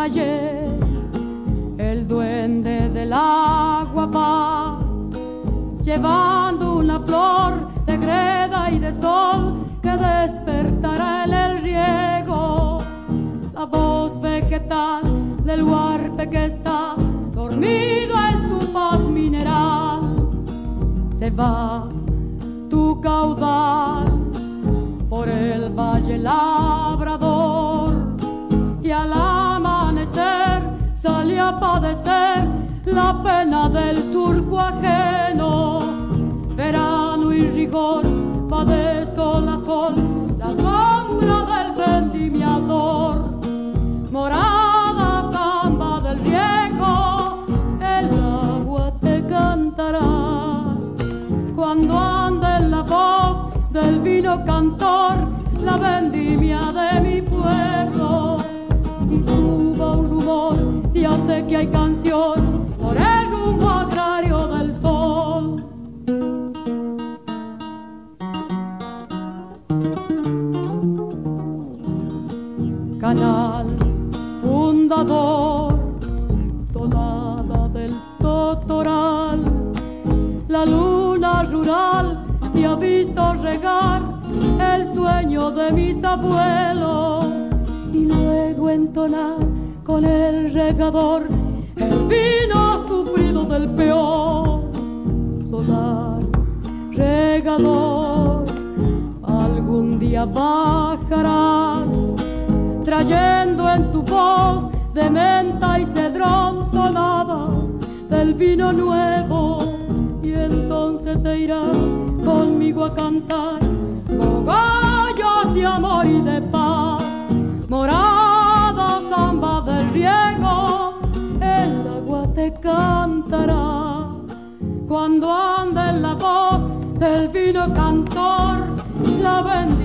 desmayé. El duende del agua va llevando una flor de greda y de sol que despertará en el riego la voz vegetal del huarpe que está dormido en su paz mineral. Se va tu caudal por el valle labrador y al amanecer sale a padecer la pena del surco ajeno. Verano y rigor va de sol a sol la sombra del vendimiador. Morada samba del riego, el agua te cantará. Cuando ande en la voz del vino cantor la vendimia de mi pueblo y suba un rumor, ya sé que hay canción por el rumbo agrario del sol. Canal fundador, tonada del Totoral, la luna rural te ha visto regar el sueño de mis abuelos y luego entonar con el regador el vino sufrido del peor. Solar, regador, algún día bajarás trayendo en tu voz de menta y cedrón tonadas del vino nuevo, y entonces te irás conmigo a cantar cogollos de amor y de paz. Morada samba del riego, el agua te cantará. Cuando ande en la voz del vino cantor la bendición